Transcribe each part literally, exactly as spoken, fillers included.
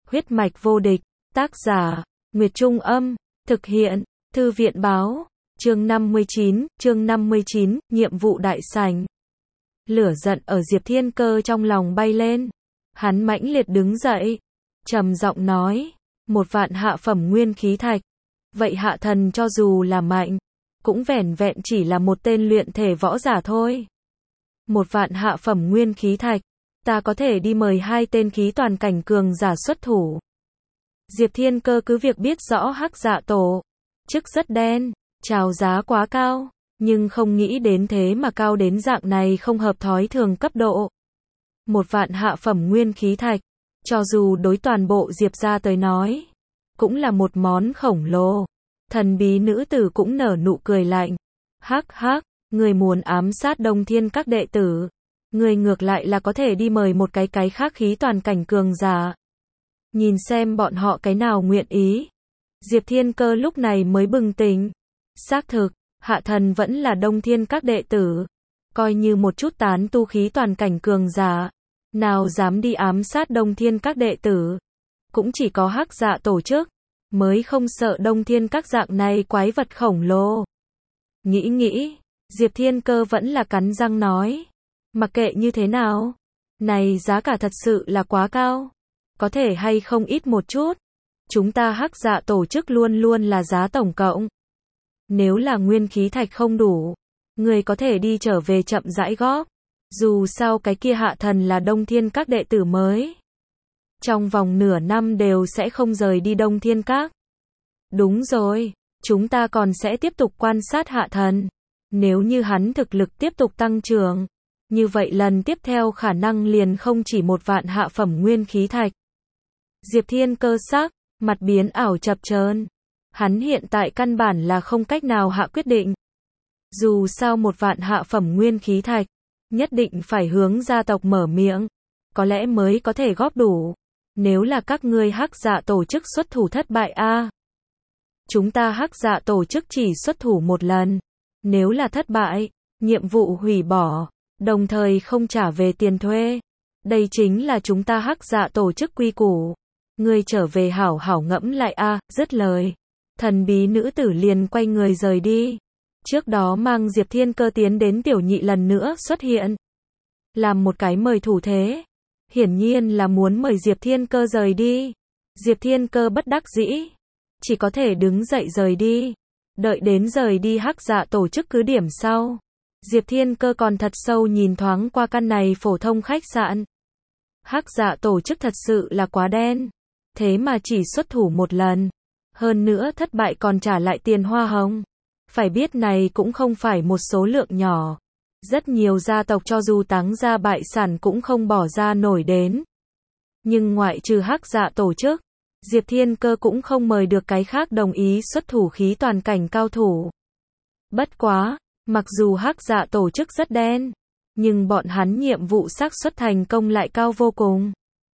Huyết mạch vô địch, tác giả, Nguyệt Trung Âm, thực hiện, Thư viện Báo, chương năm mươi chín, chương năm mươi chín, nhiệm vụ đại sảnh. Lửa giận ở Diệp Thiên Cơ trong lòng bay lên. Hắn mãnh liệt đứng dậy, trầm giọng nói, một vạn hạ phẩm nguyên khí thạch. Vậy hạ thần cho dù là mạnh, cũng vẻn vẹn chỉ là một tên luyện thể võ giả thôi. Một vạn hạ phẩm nguyên khí thạch, ta có thể đi mời hai tên khí toàn cảnh cường giả xuất thủ. Diệp Thiên Cơ cứ việc biết rõ Hắc Dạ Tổ chức rất đen, chào giá quá cao, nhưng không nghĩ đến thế mà cao đến dạng này không hợp thói thường cấp độ. Một vạn hạ phẩm nguyên khí thạch, cho dù đối toàn bộ Diệp gia tới nói, cũng là một món khổng lồ. Thần bí nữ tử cũng nở nụ cười lạnh. Hắc hắc, người muốn ám sát Đông Thiên các đệ tử, người ngược lại là có thể đi mời một cái cái khác khí toàn cảnh cường giả. Nhìn xem bọn họ cái nào nguyện ý. Diệp Thiên Cơ lúc này mới bừng tỉnh. Xác thực, hạ thần vẫn là Đông Thiên các đệ tử. Coi như một chút tán tu khí toàn cảnh cường giả, nào dám đi ám sát Đông Thiên các đệ tử. Cũng chỉ có Hắc Dạ tổ chức mới không sợ Đông Thiên các dạng này quái vật khổng lồ. Nghĩ nghĩ, Diệp Thiên Cơ vẫn là cắn răng nói. Mặc kệ như thế nào, này giá cả thật sự là quá cao. Có thể hay không ít một chút. Chúng ta Hắc Dạ tổ chức luôn luôn là giá tổng cộng. Nếu là nguyên khí thạch không đủ, người có thể đi trở về chậm rãi góp. Dù sao cái kia hạ thần là Đông Thiên các đệ tử mới. Trong vòng nửa năm đều sẽ không rời đi Đông Thiên các. Đúng rồi, chúng ta còn sẽ tiếp tục quan sát hạ thần. Nếu như hắn thực lực tiếp tục tăng trưởng, như vậy lần tiếp theo khả năng liền không chỉ một vạn hạ phẩm nguyên khí thạch. Diệp Thiên Cơ sắc, mặt biến ảo chập chờn. Hắn hiện tại căn bản là không cách nào hạ quyết định. Dù sao một vạn hạ phẩm nguyên khí thạch, nhất định phải hướng gia tộc mở miệng, có lẽ mới có thể góp đủ. Nếu là các ngươi Hắc Dạ tổ chức xuất thủ thất bại a, à, chúng ta Hắc Dạ tổ chức chỉ xuất thủ một lần. Nếu là thất bại, nhiệm vụ hủy bỏ, đồng thời không trả về tiền thuê. Đây chính là chúng ta Hắc Dạ tổ chức quy củ. Ngươi trở về hảo hảo ngẫm lại a, à, dứt lời. Thần bí nữ tử liền quay người rời đi. Trước đó mang Diệp Thiên Cơ tiến đến tiểu nhị lần nữa xuất hiện. Làm một cái mời thủ thế. Hiển nhiên là muốn mời Diệp Thiên Cơ rời đi. Diệp Thiên Cơ bất đắc dĩ, chỉ có thể đứng dậy rời đi. Đợi đến rời đi Hắc Dạ tổ chức cứ điểm sau, Diệp Thiên Cơ còn thật sâu nhìn thoáng qua căn này phổ thông khách sạn. Hắc Dạ tổ chức thật sự là quá đen. Thế mà chỉ xuất thủ một lần. Hơn nữa thất bại còn trả lại tiền hoa hồng. Phải biết này cũng không phải một số lượng nhỏ. Rất nhiều gia tộc cho dù táng ra bại sản cũng không bỏ ra nổi đến. Nhưng ngoại trừ Hắc Dạ tổ chức, Diệp Thiên Cơ cũng không mời được cái khác đồng ý xuất thủ khí toàn cảnh cao thủ. Bất quá, mặc dù Hắc Dạ tổ chức rất đen, nhưng bọn hắn nhiệm vụ xác suất thành công lại cao vô cùng.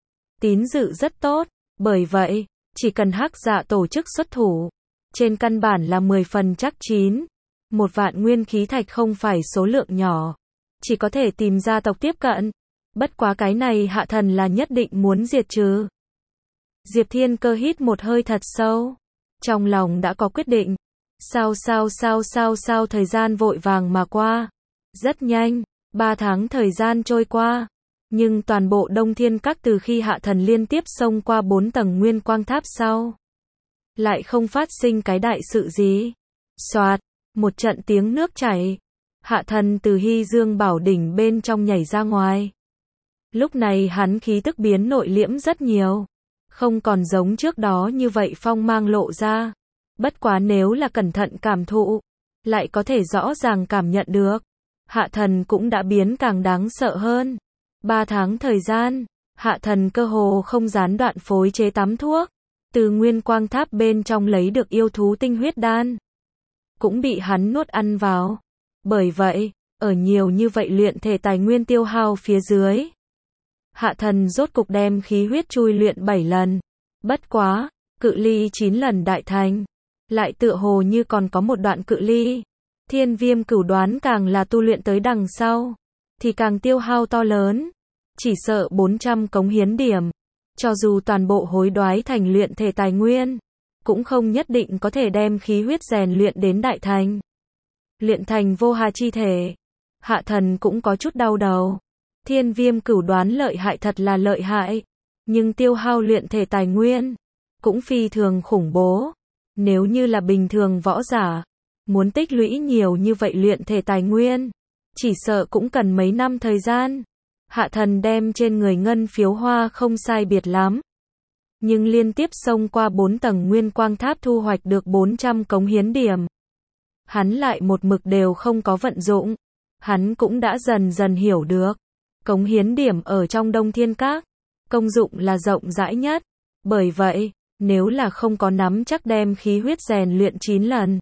Tín dự rất tốt, bởi vậy, chỉ cần Hắc Dạ tổ chức xuất thủ, trên căn bản là mười phần chắc chín. Một vạn nguyên khí thạch không phải số lượng nhỏ, chỉ có thể tìm gia tộc tiếp cận. Bất quá cái này hạ thần là nhất định muốn diệt trừ. Diệp Thiên Cơ hít một hơi thật sâu, trong lòng đã có quyết định. Sao sao sao sao sao thời gian vội vàng mà qua. Rất nhanh, ba tháng thời gian trôi qua. Nhưng toàn bộ Đông Thiên các từ khi hạ thần liên tiếp xông qua bốn tầng nguyên quang tháp sau, lại không phát sinh cái đại sự gì. Soạt, một trận tiếng nước chảy. Hạ thần từ Hy Dương Bảo đỉnh bên trong nhảy ra ngoài. Lúc này hắn khí tức biến nội liễm rất nhiều. Không còn giống trước đó như vậy phong mang lộ ra. Bất quá nếu là cẩn thận cảm thụ, lại có thể rõ ràng cảm nhận được. Hạ thần cũng đã biến càng đáng sợ hơn. Ba tháng thời gian, hạ thần cơ hồ không gián đoạn phối chế tắm thuốc. Từ nguyên quang tháp bên trong lấy được yêu thú tinh huyết đan, cũng bị hắn nuốt ăn vào. Bởi vậy, ở nhiều như vậy luyện thể tài nguyên tiêu hao phía dưới, hạ thần rốt cục đem khí huyết chui luyện bảy lần. Bất quá, cự ly chín lần đại thành, lại tựa hồ như còn có một đoạn cự ly. Thiên Viêm Cửu Đoán càng là tu luyện tới đằng sau, thì càng tiêu hao to lớn. Chỉ sợ bốn trăm cống hiến điểm, Cho dù toàn bộ hối đoái thành luyện thể tài nguyên, cũng không nhất định có thể đem khí huyết rèn luyện đến đại thành. Luyện thành vô hà chi thể, Hạ Thần cũng có chút đau đầu. Thiên Viêm Cửu đoán lợi hại thật là lợi hại, nhưng tiêu hao luyện thể tài nguyên cũng phi thường khủng bố. Nếu như là bình thường võ giả, muốn tích lũy nhiều như vậy luyện thể tài nguyên, chỉ sợ cũng cần mấy năm thời gian. Hạ Thần đem trên người ngân phiếu hoa không sai biệt lắm, nhưng liên tiếp xông qua bốn tầng nguyên quang tháp thu hoạch được bốn trăm cống hiến điểm. Hắn lại một mực đều không có vận dụng. Hắn cũng đã dần dần hiểu được, cống hiến điểm ở trong Đông Thiên Các, công dụng là rộng rãi nhất. Bởi vậy, nếu là không có nắm chắc đem khí huyết rèn luyện chín lần,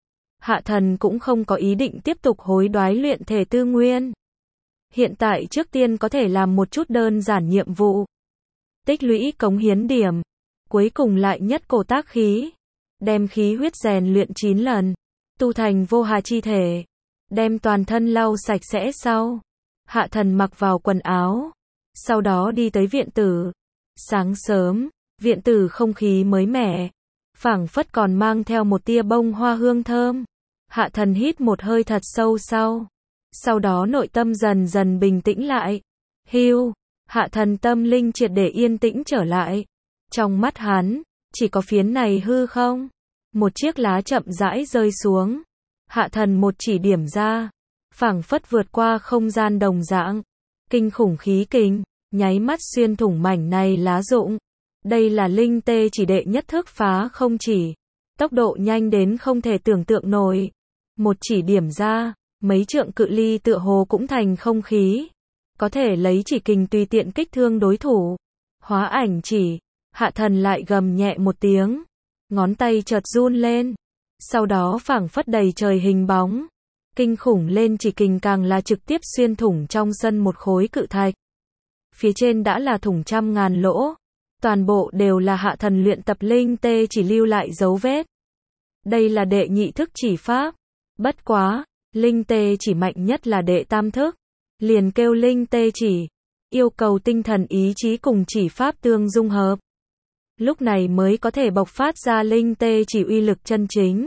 Hạ Thần cũng không có ý định tiếp tục hối đoái luyện thể tư nguyên. Hiện tại trước tiên có thể làm một chút đơn giản nhiệm vụ, tích lũy cống hiến điểm, cuối cùng lại nhất cổ tác khí, đem khí huyết rèn luyện chín lần, tu thành vô hà chi thể, đem toàn thân lau sạch sẽ sau. Hạ Thần mặc vào quần áo, sau đó đi tới viện tử. Sáng sớm, viện tử không khí mới mẻ, phảng phất còn mang theo một tia bông hoa hương thơm. Hạ Thần hít một hơi thật sâu sau, sau đó nội tâm dần dần bình tĩnh lại. Hưu, Hạ Thần tâm linh triệt để yên tĩnh trở lại. Trong mắt hắn, chỉ có phiến này hư không. Một chiếc lá chậm rãi rơi xuống. Hạ Thần một chỉ điểm ra, phảng phất vượt qua không gian đồng dạng. Kinh khủng khí kình, nháy mắt xuyên thủng mảnh này lá rụng. Đây là linh tê chỉ đệ nhất thức phá không chỉ. Tốc độ nhanh đến không thể tưởng tượng nổi. Một chỉ điểm ra, mấy trượng cự ly tựa hồ cũng thành không khí. Có thể lấy chỉ kình tùy tiện kích thương đối thủ. Hóa ảnh chỉ, Hạ Thần lại gầm nhẹ một tiếng. Ngón tay chợt run lên. Sau đó phảng phất đầy trời hình bóng. Kinh khủng lên chỉ kình càng là trực tiếp xuyên thủng trong sân một khối cự thạch. Phía trên đã là thủng trăm ngàn lỗ. Toàn bộ đều là Hạ Thần luyện tập linh tê chỉ lưu lại dấu vết. Đây là đệ nhị thức chỉ pháp. Bất quá, linh tê chỉ mạnh nhất là đệ tam thức. Liền kêu linh tê chỉ. Yêu cầu tinh thần ý chí cùng chỉ pháp tương dung hợp. Lúc này mới có thể bộc phát ra linh tê chỉ uy lực chân chính.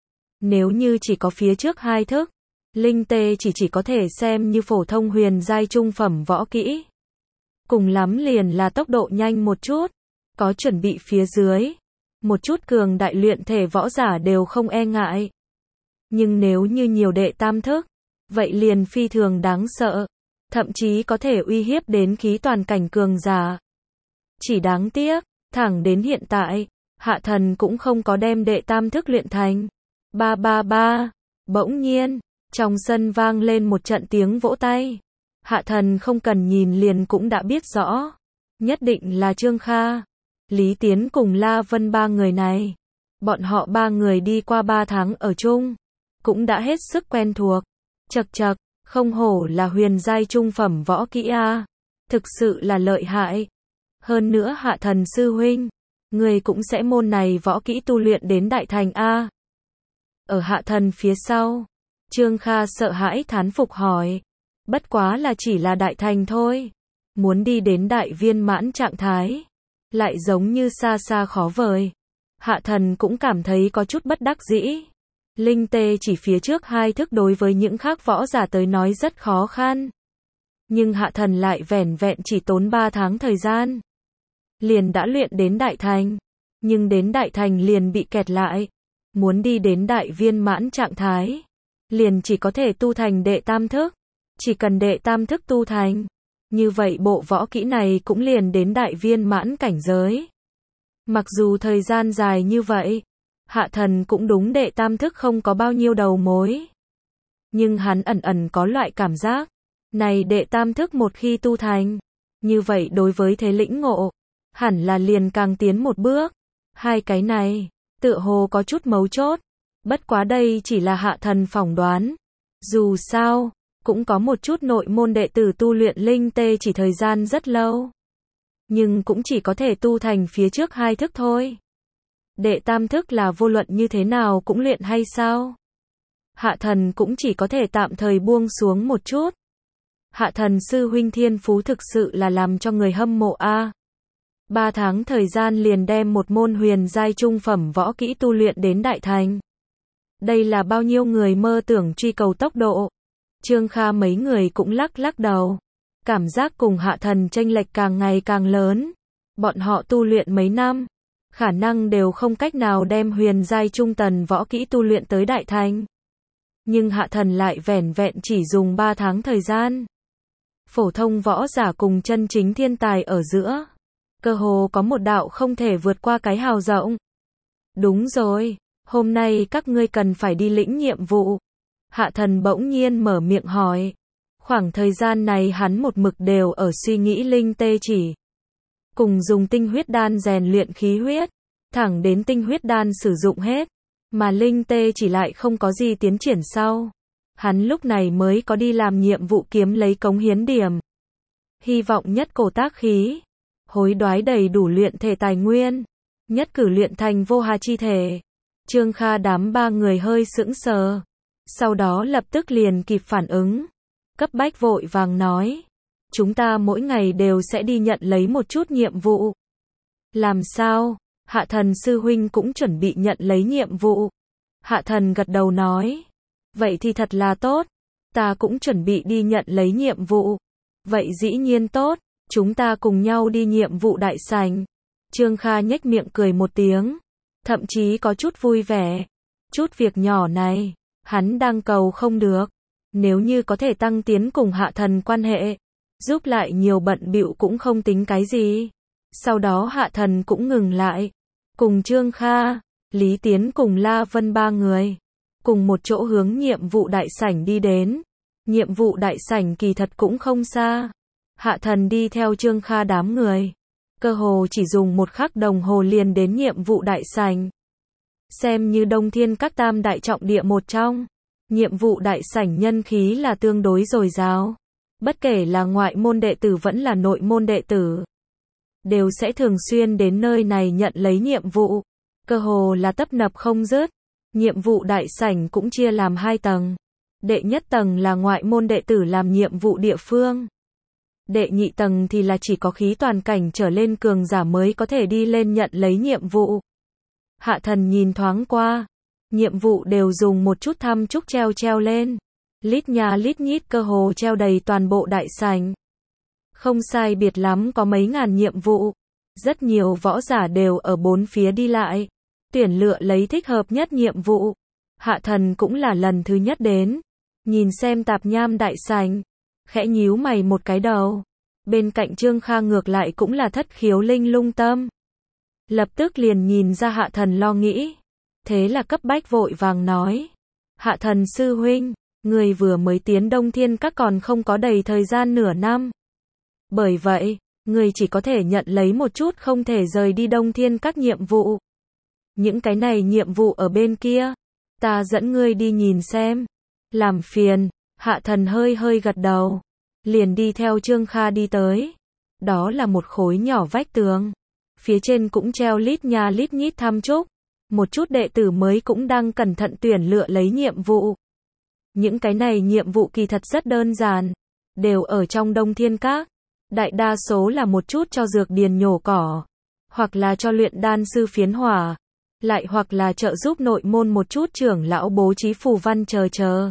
Nếu như chỉ có phía trước hai thức, linh tê chỉ chỉ có thể xem như phổ thông huyền giai trung phẩm võ kỹ. Cùng lắm liền là tốc độ nhanh một chút, có chuẩn bị phía dưới. Một chút cường đại luyện thể võ giả đều không e ngại. Nhưng nếu như nhiều đệ tam thức, vậy liền phi thường đáng sợ. Thậm chí có thể uy hiếp đến khí toàn cảnh cường giả. Chỉ đáng tiếc, thẳng đến hiện tại, Hạ Thần cũng không có đem đệ tam thức luyện thành. Ba ba ba, bỗng nhiên, trong sân vang lên một trận tiếng vỗ tay. Hạ Thần không cần nhìn liền cũng đã biết rõ. Nhất định là Trương Kha, Lý Tiến cùng La Vân ba người này. Bọn họ ba người đi qua ba tháng ở chung, cũng đã hết sức quen thuộc. Chậc chậc, không hổ là huyền giai trung phẩm võ kỹ a, thực sự là lợi hại. Hơn nữa Hạ Thần sư huynh, người cũng sẽ môn này võ kỹ tu luyện đến đại thành a. Ở Hạ Thần phía sau, Trương Kha sợ hãi thán phục hỏi, bất quá là chỉ là đại thành thôi, muốn đi đến đại viên mãn trạng thái, lại giống như xa xa khó vời. Hạ Thần cũng cảm thấy có chút bất đắc dĩ. Linh tê chỉ phía trước hai thức đối với những khác võ giả tới nói rất khó khăn. Nhưng Hạ Thần lại vẻn vẹn chỉ tốn ba tháng thời gian, liền đã luyện đến đại thành. Nhưng đến đại thành liền bị kẹt lại. Muốn đi đến đại viên mãn trạng thái, liền chỉ có thể tu thành đệ tam thức. Chỉ cần đệ tam thức tu thành, như vậy bộ võ kỹ này cũng liền đến đại viên mãn cảnh giới. Mặc dù thời gian dài như vậy, Hạ Thần cũng đúng đệ tam thức không có bao nhiêu đầu mối. Nhưng hắn ẩn ẩn có loại cảm giác, này đệ tam thức một khi tu thành, như vậy đối với thế lĩnh ngộ, hẳn là liền càng tiến một bước. Hai cái này, tựa hồ có chút mấu chốt. Bất quá đây chỉ là Hạ Thần phỏng đoán. Dù sao, cũng có một chút nội môn đệ tử tu luyện linh tê chỉ thời gian rất lâu. Nhưng cũng chỉ có thể tu thành phía trước hai thức thôi. Đệ tam thức là vô luận như thế nào cũng luyện hay sao? Hạ Thần cũng chỉ có thể tạm thời buông xuống một chút. Hạ Thần sư huynh thiên phú thực sự là làm cho người hâm mộ a. Ba tháng thời gian liền đem một môn huyền giai trung phẩm võ kỹ tu luyện đến đại thành. Đây là bao nhiêu người mơ tưởng truy cầu tốc độ. Trương Kha mấy người cũng lắc lắc đầu. Cảm giác cùng Hạ Thần chênh lệch càng ngày càng lớn. Bọn họ tu luyện mấy năm, khả năng đều không cách nào đem huyền giai trung tầng võ kỹ tu luyện tới đại thành. Nhưng Hạ Thần lại vẻn vẹn chỉ dùng ba tháng thời gian. Phổ thông võ giả cùng chân chính thiên tài ở giữa, cơ hồ có một đạo không thể vượt qua cái hào rộng. Đúng rồi, hôm nay các ngươi cần phải đi lĩnh nhiệm vụ. Hạ Thần bỗng nhiên mở miệng hỏi. Khoảng thời gian này hắn một mực đều ở suy nghĩ linh tê chỉ. Cùng dùng tinh huyết đan rèn luyện khí huyết, thẳng đến tinh huyết đan sử dụng hết, mà linh tê chỉ lại không có gì tiến triển sau. Hắn lúc này mới có đi làm nhiệm vụ kiếm lấy cống hiến điểm. Hy vọng nhất cổ tác khí, hối đoái đầy đủ luyện thể tài nguyên, nhất cử luyện thành vô hà chi thể. Trương Kha đám ba người hơi sững sờ, sau đó lập tức liền kịp phản ứng, cấp bách vội vàng nói. Chúng ta mỗi ngày đều sẽ đi nhận lấy một chút nhiệm vụ. Làm sao? Hạ Thần sư huynh cũng chuẩn bị nhận lấy nhiệm vụ. Hạ Thần gật đầu nói. Vậy thì thật là tốt. Ta cũng chuẩn bị đi nhận lấy nhiệm vụ. Vậy dĩ nhiên tốt. Chúng ta cùng nhau đi nhiệm vụ đại sảnh. Trương Kha nhếch miệng cười một tiếng. Thậm chí có chút vui vẻ. Chút việc nhỏ này, hắn đang cầu không được. Nếu như có thể tăng tiến cùng Hạ Thần quan hệ, giúp lại nhiều bận bịu cũng không tính cái gì. Sau đó Hạ Thần cũng ngừng lại. Cùng Trương Kha, Lý Tiến cùng La Vân ba người, cùng một chỗ hướng nhiệm vụ đại sảnh đi đến. Nhiệm vụ đại sảnh kỳ thật cũng không xa. Hạ Thần đi theo Trương Kha đám người. Cơ hồ chỉ dùng một khắc đồng hồ liền đến nhiệm vụ đại sảnh. Xem như Đông Thiên các tam đại trọng địa một trong. Nhiệm vụ đại sảnh nhân khí là tương đối dồi dào. Bất kể là ngoại môn đệ tử vẫn là nội môn đệ tử, đều sẽ thường xuyên đến nơi này nhận lấy nhiệm vụ. Cơ hồ là tấp nập không dứt. Nhiệm vụ đại sảnh cũng chia làm hai tầng. Đệ nhất tầng là ngoại môn đệ tử làm nhiệm vụ địa phương. Đệ nhị tầng thì là chỉ có khí toàn cảnh trở lên cường giả mới có thể đi lên nhận lấy nhiệm vụ. Hạ Thần nhìn thoáng qua. Nhiệm vụ đều dùng một chút thăm chúc treo treo lên. Lít nhà lít nhít cơ hồ treo đầy toàn bộ đại sảnh. Không sai biệt lắm có mấy ngàn nhiệm vụ. Rất nhiều võ giả đều ở bốn phía đi lại, tuyển lựa lấy thích hợp nhất nhiệm vụ. Hạ Thần cũng là lần thứ nhất đến. Nhìn xem tạp nham đại sảnh, khẽ nhíu mày một cái đầu. Bên cạnh Trương Kha ngược lại cũng là thất khiếu linh lung tâm. Lập tức liền nhìn ra Hạ Thần lo nghĩ. Thế là cấp bách vội vàng nói. Hạ Thần sư huynh, người vừa mới tiến Đông Thiên các còn không có đầy thời gian nửa năm. Bởi vậy, người chỉ có thể nhận lấy một chút không thể rời đi Đông Thiên các nhiệm vụ. Những cái này nhiệm vụ ở bên kia, ta dẫn ngươi đi nhìn xem. Làm phiền. Hạ Thần hơi hơi gật đầu, liền đi theo Trương Kha đi tới. Đó là một khối nhỏ vách tường. Phía trên cũng treo lít nha lít nhít thăm chúc. Một chút đệ tử mới cũng đang cẩn thận tuyển lựa lấy nhiệm vụ. Những cái này nhiệm vụ kỳ thật rất đơn giản, đều ở trong Đông Thiên Các. Đại đa số là một chút cho dược điền nhổ cỏ, hoặc là cho luyện đan sư phiến hỏa, lại hoặc là trợ giúp nội môn một chút trưởng lão bố trí phù văn chờ chờ.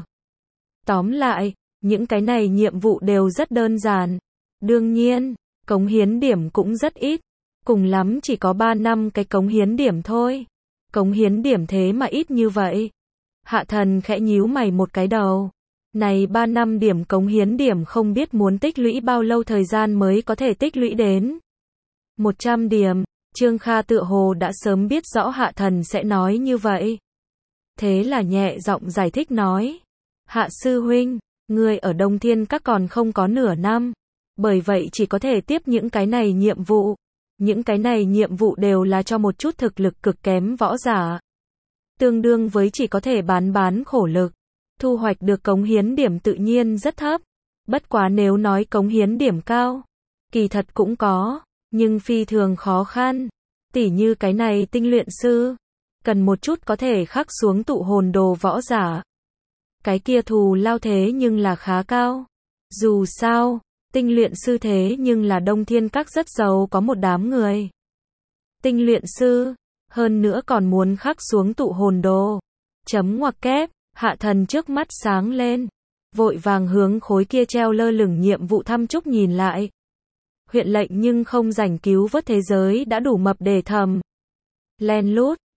Tóm lại, những cái này nhiệm vụ đều rất đơn giản. Đương nhiên, cống hiến điểm cũng rất ít, cùng lắm chỉ có ba năm cái cống hiến điểm thôi. Cống hiến điểm thế mà ít như vậy. Hạ Thần khẽ nhíu mày một cái đầu. Này ba năm điểm cống hiến điểm không biết muốn tích lũy bao lâu thời gian mới có thể tích lũy đến. một trăm điểm, Trương Kha tựa hồ đã sớm biết rõ Hạ Thần sẽ nói như vậy. Thế là nhẹ giọng giải thích nói. Hạ sư huynh, ngươi ở Đông Thiên các còn không có nửa năm. Bởi vậy chỉ có thể tiếp những cái này nhiệm vụ. Những cái này nhiệm vụ đều là cho một chút thực lực cực kém võ giả. Tương đương với chỉ có thể bán bán khổ lực. Thu hoạch được cống hiến điểm tự nhiên rất thấp. Bất quá nếu nói cống hiến điểm cao, kỳ thật cũng có, nhưng phi thường khó khăn. Tỉ như cái này tinh luyện sư, cần một chút có thể khắc xuống tụ hồn đồ võ giả. Cái kia thù lao thế nhưng là khá cao. Dù sao, Tinh luyện sư thế nhưng là Đông Thiên Các rất giàu có một đám người. Tinh luyện sư, hơn nữa còn muốn khắc xuống tụ hồn đồ. Chấm ngoặc kép, Hạ Thần trước mắt sáng lên, vội vàng hướng khối kia treo lơ lửng nhiệm vụ thăm chúc nhìn lại. Huyện lệnh nhưng không rảnh cứu vớt thế giới đã đủ mập để thầm. Len lút,